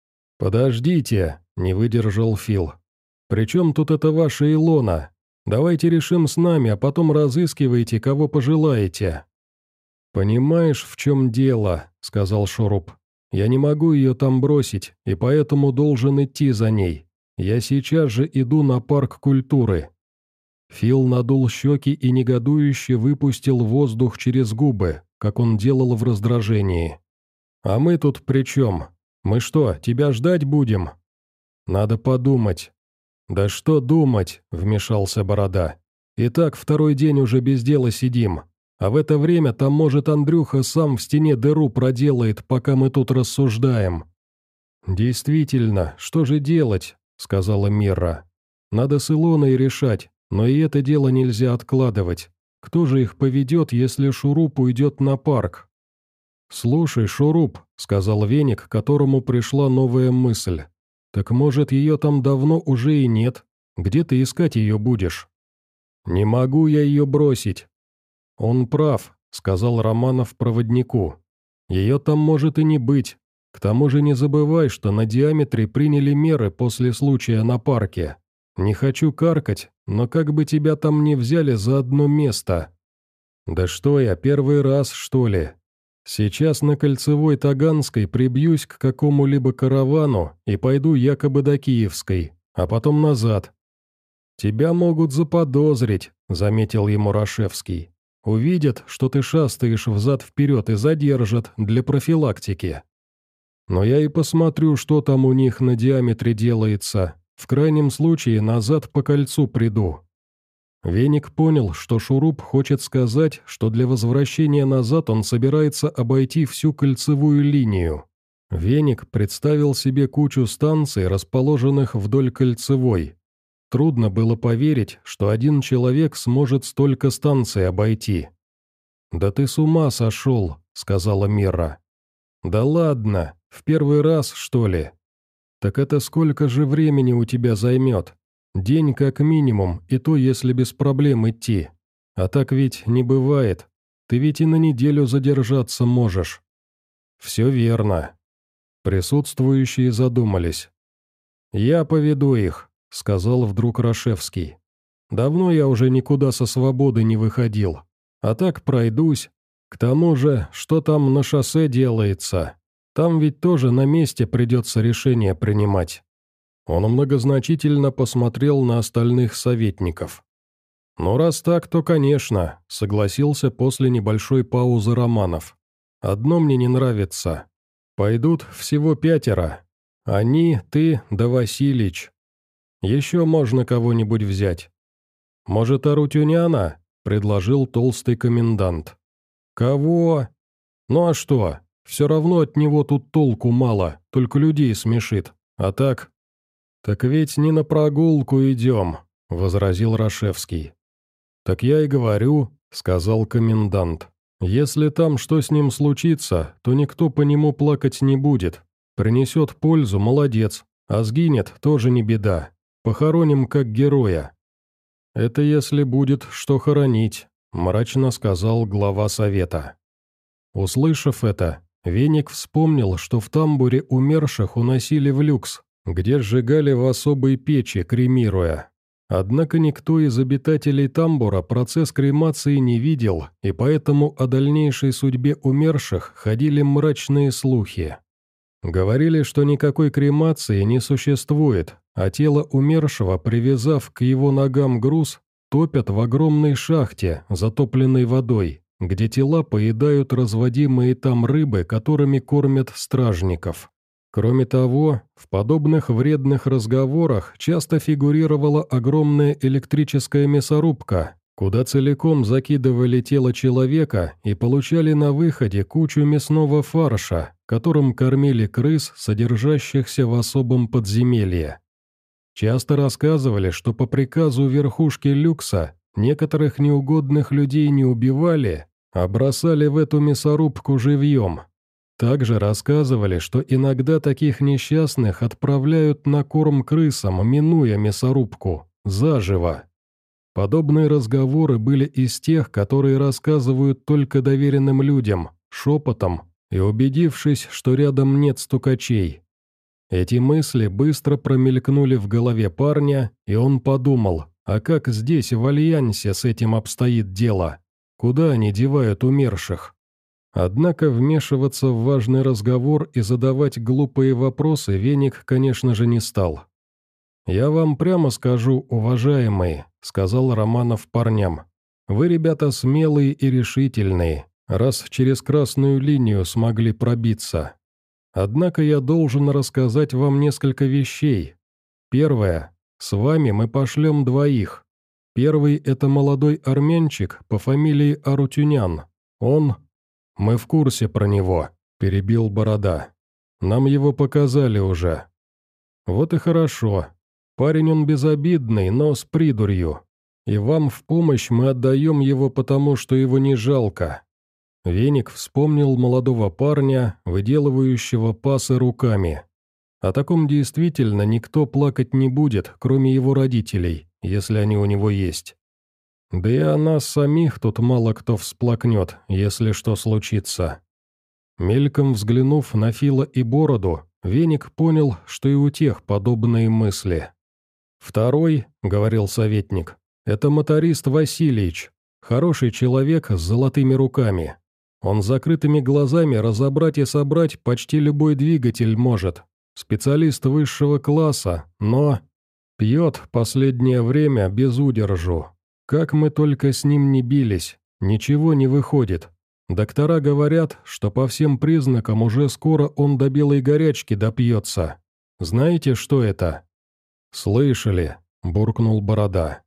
«Подождите», — не выдержал Фил. «При чем тут это ваша Илона? Давайте решим с нами, а потом разыскивайте, кого пожелаете». «Понимаешь, в чем дело», — сказал Шуруп. «Я не могу ее там бросить, и поэтому должен идти за ней. Я сейчас же иду на парк культуры». Фил надул щеки и негодующе выпустил воздух через губы, как он делал в раздражении. «А мы тут при чем? Мы что, тебя ждать будем?» «Надо подумать». «Да что думать?» – вмешался Борода. «И так второй день уже без дела сидим. А в это время там, может, Андрюха сам в стене дыру проделает, пока мы тут рассуждаем». «Действительно, что же делать?» – сказала Мирра. «Надо с Илоной решать, но и это дело нельзя откладывать. Кто же их поведет, если Шуруп уйдет на парк?» «Слушай, Шуруп», — сказал Веник, которому пришла новая мысль. «Так может, ее там давно уже и нет? Где ты искать ее будешь?» «Не могу я ее бросить». «Он прав», — сказал Романов проводнику. «Ее там может и не быть. К тому же не забывай, что на диаметре приняли меры после случая на парке. Не хочу каркать, но как бы тебя там не взяли за одно место». «Да что я, первый раз, что ли?» Сейчас на Кольцевой Таганской прибьюсь к какому-либо каравану и пойду якобы до Киевской, а потом назад». «Тебя могут заподозрить», — заметил ему Рашевский. «Увидят, что ты шастаешь взад-вперед и задержат для профилактики». «Но я и посмотрю, что там у них на диаметре делается. В крайнем случае назад по кольцу приду». Веник понял, что Шуруп хочет сказать, что для возвращения назад он собирается обойти всю кольцевую линию. Веник представил себе кучу станций, расположенных вдоль кольцевой. Трудно было поверить, что один человек сможет столько станций обойти. «Да ты с ума сошел», — сказала Мира. «Да ладно, в первый раз, что ли?» «Так это сколько же времени у тебя займет? День как минимум, и то, если без проблем идти. А так ведь не бывает. Ты ведь и на неделю задержаться можешь». «Все верно». Присутствующие задумались. «Я поведу их», — сказал вдруг Рашевский. «Давно я уже никуда со свободы не выходил. А так пройдусь. К тому же, что там на шоссе делается? Там ведь тоже на месте придется решение принимать». Он многозначительно посмотрел на остальных советников. «Ну, раз так, то, конечно», — согласился после небольшой паузы Романов. «Одно мне не нравится. Пойдут всего пятеро. Они, ты да Василич. Еще можно кого-нибудь взять». «Может, Арутюняна?» — предложил толстый комендант. «Кого? Ну а что? Все равно от него тут толку мало, только людей смешит. А так...» «Так ведь не на прогулку идем», — возразил Рашевский. «Так я и говорю», — сказал комендант. «Если там что с ним случится, то никто по нему плакать не будет. Принесет пользу — молодец, а сгинет — тоже не беда. Похороним как героя». «Это если будет что хоронить», — мрачно сказал глава совета. Услышав это, Веник вспомнил, что в тамбуре умерших уносили в люкс, где сжигали в особой печи, кремируя. Однако никто из обитателей тамбура процесс кремации не видел, и поэтому о дальнейшей судьбе умерших ходили мрачные слухи. Говорили, что никакой кремации не существует, а тело умершего, привязав к его ногам груз, топят в огромной шахте, затопленной водой, где тела поедают разводимые там рыбы, которыми кормят стражников. Кроме того, в подобных вредных разговорах часто фигурировала огромная электрическая мясорубка, куда целиком закидывали тело человека и получали на выходе кучу мясного фарша, которым кормили крыс, содержащихся в особом подземелье. Часто рассказывали, что по приказу верхушки люкса некоторых неугодных людей не убивали, а бросали в эту мясорубку живьем. Также рассказывали, что иногда таких несчастных отправляют на корм крысам, минуя мясорубку, заживо. Подобные разговоры были из тех, которые рассказывают только доверенным людям, шепотом, и убедившись, что рядом нет стукачей. Эти мысли быстро промелькнули в голове парня, и он подумал, а как здесь, в Альянсе, с этим обстоит дело? Куда они девают умерших? Однако вмешиваться в важный разговор и задавать глупые вопросы Веник, конечно же, не стал. «Я вам прямо скажу, уважаемые», — сказал Романов парням. «Вы, ребята, смелые и решительные, раз через красную линию смогли пробиться. Однако я должен рассказать вам несколько вещей. Первое. С вами мы пошлем двоих. Первый — это молодой армянчик по фамилии Арутюнян. Он... «Мы в курсе про него», — перебил Борода. «Нам его показали уже». «Вот и хорошо. Парень он безобидный, но с придурью. И вам в помощь мы отдаем его потому, что его не жалко». Веник вспомнил молодого парня, выделывающего пасы руками. О таком действительно никто плакать не будет, кроме его родителей, если они у него есть. Да и о нас самих тут мало кто всплакнет, если что случится. Мельком взглянув на Фила и Бороду, Веник понял, что и у тех подобные мысли. «Второй, — говорил советник, — это моторист Васильич, хороший человек с золотыми руками. Он с закрытыми глазами разобрать и собрать почти любой двигатель может. Специалист высшего класса, но... Пьет последнее время без удержу. Как мы только с ним не бились, ничего не выходит. Доктора говорят, что по всем признакам уже скоро он до белой горячки допьется. Знаете, что это?» «Слышали», — буркнул Борода.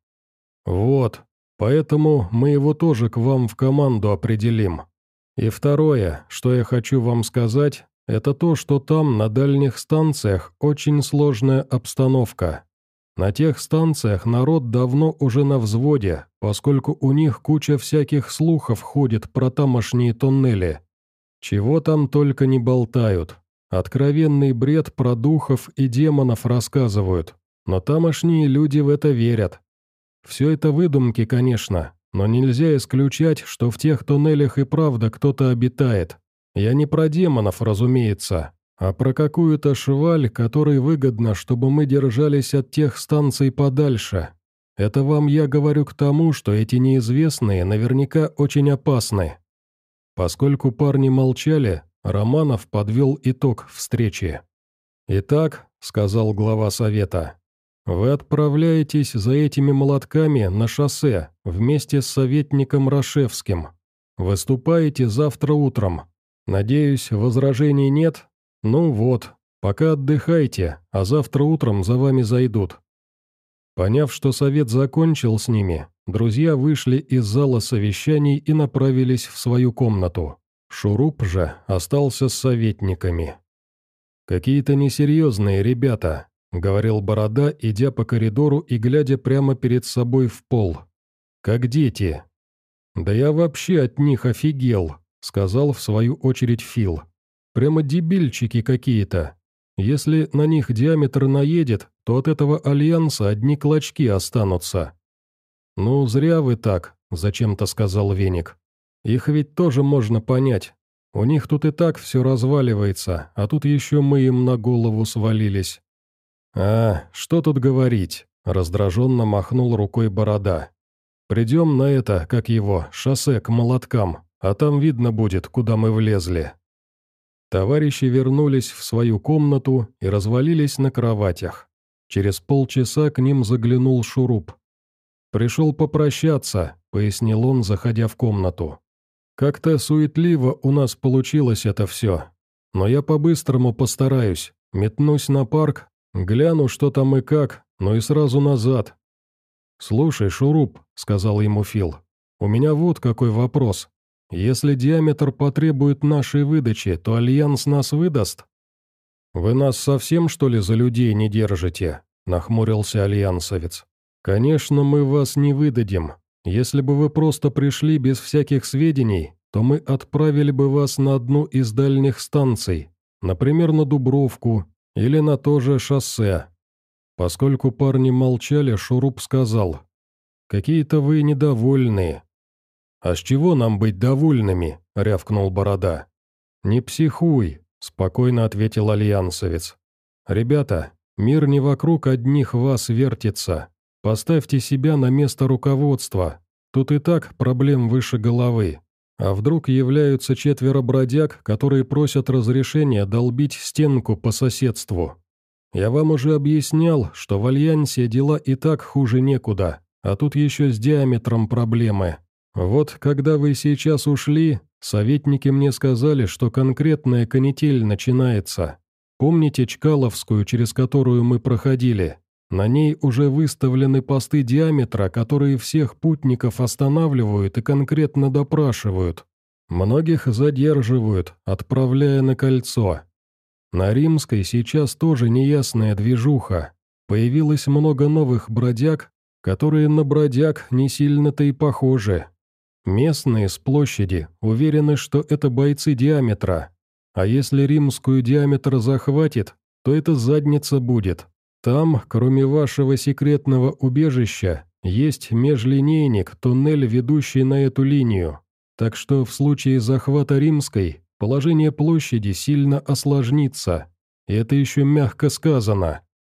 «Вот, поэтому мы его тоже к вам в команду определим. И второе, что я хочу вам сказать, это то, что там, на дальних станциях, очень сложная обстановка. На тех станциях народ давно уже на взводе, поскольку у них куча всяких слухов ходит про тамошние тоннели. Чего там только не болтают. Откровенный бред про духов и демонов рассказывают, но тамошние люди в это верят. Все это выдумки, конечно, но нельзя исключать, что в тех тоннелях и правда кто-то обитает. Я не про демонов, разумеется, а про какую-то шваль, которой выгодно, чтобы мы держались от тех станций подальше. Это вам я говорю к тому, что эти неизвестные наверняка очень опасны». Поскольку парни молчали, Романов подвел итог встречи. «Итак», — сказал глава совета, — «вы отправляетесь за этими молотками на шоссе вместе с советником Рашевским. Выступаете завтра утром. Надеюсь, возражений нет? Ну вот, пока отдыхайте, а завтра утром за вами зайдут». Поняв, что совет закончил с ними, друзья вышли из зала совещаний и направились в свою комнату. Шуруп же остался с советниками. «Какие-то несерьезные ребята», — говорил Борода, идя по коридору и глядя прямо перед собой в пол. «Как дети». «Да я вообще от них офигел», — сказал в свою очередь Фил. «Прямо дебильчики какие-то. Если на них диаметр наедет, то от этого альянса одни клочки останутся». «Ну, зря вы так», — зачем-то сказал Веник. «Их ведь тоже можно понять. У них тут и так все разваливается, а тут еще мы им на голову свалились». «А, что тут говорить?» — раздраженно махнул рукой Борода. «Придем на это, как его, шоссе к молоткам, а там видно будет, куда мы влезли». Товарищи вернулись в свою комнату и развалились на кроватях. Через полчаса к ним заглянул Шуруп. «Пришел попрощаться», — пояснил он, заходя в комнату. «Как-то суетливо у нас получилось это все. Но я по-быстрому постараюсь, метнусь на парк, гляну, что там и как, но и сразу назад». «Слушай, Шуруп», — сказал ему Фил, — «у меня вот какой вопрос. Если диаметр потребует нашей выдачи, то Альянс нас выдаст?» «Вы нас совсем, что ли, за людей не держите?» — нахмурился альянсовец. «Конечно, мы вас не выдадим. Если бы вы просто пришли без всяких сведений, то мы отправили бы вас на одну из дальних станций, например, на Дубровку или на то же шоссе». Поскольку парни молчали, Шуруп сказал: «Какие-то вы недовольные». «А с чего нам быть довольными?» — рявкнул Борода. «Не психуй», — спокойно ответил альянсовец. «Ребята, мир не вокруг одних вас вертится. Поставьте себя на место руководства. Тут и так проблем выше головы. А вдруг являются четверо бродяг, которые просят разрешения долбить стенку по соседству? Я вам уже объяснял, что в Альянсе дела и так хуже некуда, а тут еще с диаметром проблемы. Вот когда вы сейчас ушли, советники мне сказали, что конкретная канитель начинается. Помните Чкаловскую, через которую мы проходили? На ней уже выставлены посты диаметра, которые всех путников останавливают и конкретно допрашивают. Многих задерживают, отправляя на кольцо. На Римской сейчас тоже неясная движуха. Появилось много новых бродяг, которые на бродяг не сильно-то и похожи. Местные с площади уверены, что это бойцы диаметра. А если Римскую диаметр захватит, то это задница будет. Там, кроме вашего секретного убежища, есть межлинейник, туннель, ведущий на эту линию. Так что в случае захвата Римской положение площади сильно осложнится. И это еще мягко сказано.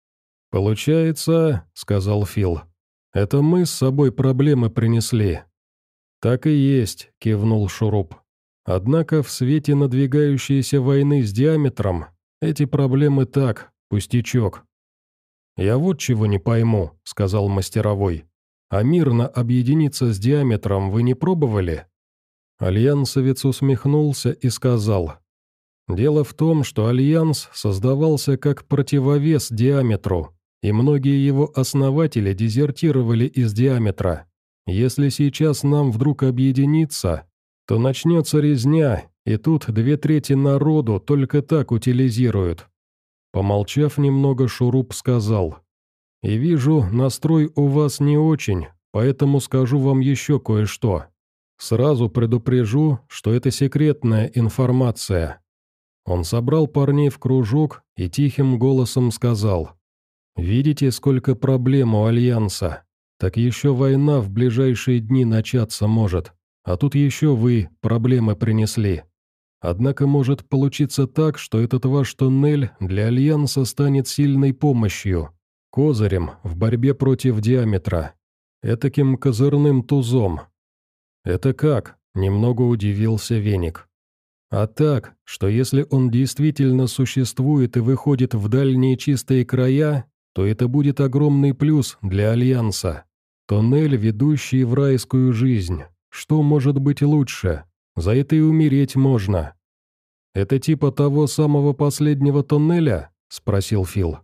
«Получается, — сказал Фил, — это мы с собой проблемы принесли». «Так и есть», — кивнул Шуруп. Однако в свете надвигающейся войны с Диаметром эти проблемы так, пустячок. «Я вот чего не пойму», — сказал мастеровой. «А мирно объединиться с Диаметром вы не пробовали?» Альянсовец усмехнулся и сказал: «Дело в том, что Альянс создавался как противовес Диаметру, и многие его основатели дезертировали из Диаметра. Если сейчас нам вдруг объединиться, то начнется резня, и тут две трети народу только так утилизируют». Помолчав немного, Шуруп сказал: «И вижу, настрой у вас не очень, поэтому скажу вам еще кое-что. Сразу предупрежу, что это секретная информация». Он собрал парней в кружок и тихим голосом сказал: «Видите, сколько проблем у Альянса? Так еще война в ближайшие дни начаться может, а тут еще вы проблемы принесли. Однако может получиться так, что этот ваш туннель для Альянса станет сильной помощью, козырем в борьбе против Диаметра, этаким козырным тузом». «Это как?» – немного удивился Веник. «А так, что если он действительно существует и выходит в дальние чистые края, то это будет огромный плюс для Альянса. Туннель, ведущий в райскую жизнь. Что может быть лучше? За это и умереть можно». «Это типа того самого последнего туннеля?» – спросил Фил.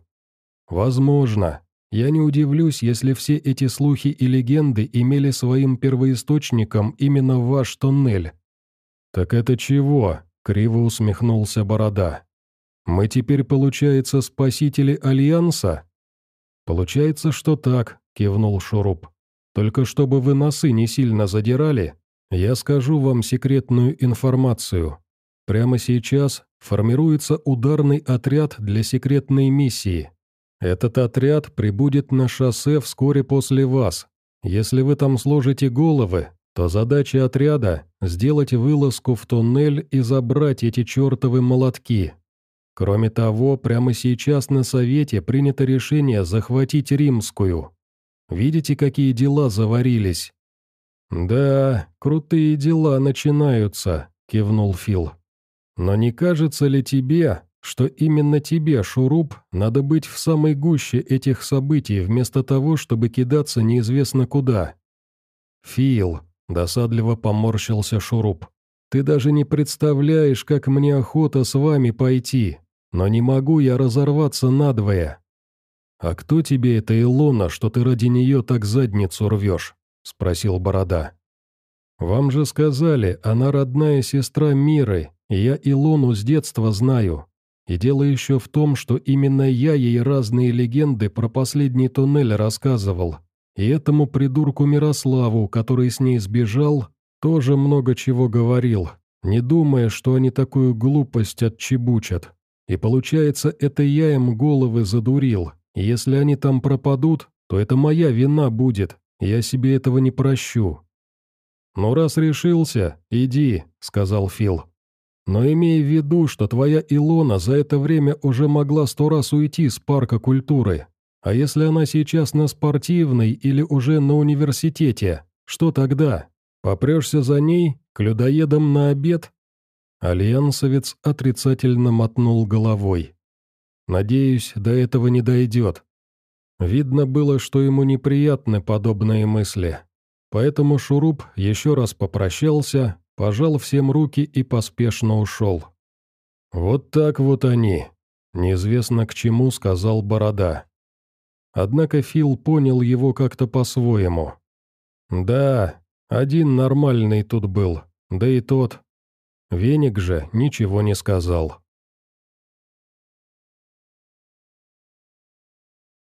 «Возможно. Я не удивлюсь, если все эти слухи и легенды имели своим первоисточником именно ваш туннель». «Так это чего?» – криво усмехнулся Борода. «Мы теперь, получается, спасители Альянса?» «Получается, что так», – кивнул Шуруп. «Только чтобы вы носы не сильно задирали, я скажу вам секретную информацию. Прямо сейчас формируется ударный отряд для секретной миссии. Этот отряд прибудет на шоссе вскоре после вас. Если вы там сложите головы, то задача отряда – сделать вылазку в туннель и забрать эти чертовы молотки. Кроме того, прямо сейчас на Совете принято решение захватить Римскую. Видите, какие дела заварились?» «Да, крутые дела начинаются», – кивнул Фил. «Но не кажется ли тебе, что именно тебе, Шуруп, надо быть в самой гуще этих событий, вместо того, чтобы кидаться неизвестно куда?» «Фил», — досадливо поморщился Шуруп, — «ты даже не представляешь, как мне охота с вами пойти, но не могу я разорваться надвое». «А кто тебе эта Илона, что ты ради нее так задницу рвешь?» — спросил Борода. «Вам же сказали, она родная сестра Миры, и я Илону с детства знаю. И дело еще в том, что именно я ей разные легенды про последний туннель рассказывал. И этому придурку Мирославу, который с ней сбежал, тоже много чего говорил, не думая, что они такую глупость отчебучат. И получается, это я им головы задурил, и если они там пропадут, то это моя вина будет, я себе этого не прощу». «Ну, раз решился, иди», — сказал Фил. «Но имей в виду, что твоя Илона за это время уже могла сто раз уйти с парка культуры. А если она сейчас на спортивной или уже на университете, что тогда? Попрешься за ней, к людоедам на обед?» Альянсовец отрицательно мотнул головой. «Надеюсь, до этого не дойдет». Видно было, что ему неприятны подобные мысли. Поэтому Шуруп еще раз попрощался, пожал всем руки и поспешно ушел. «Вот так вот они», — неизвестно к чему сказал Борода. Однако Фил понял его как-то по-своему. «Да, один нормальный тут был, да и тот». Веник же ничего не сказал.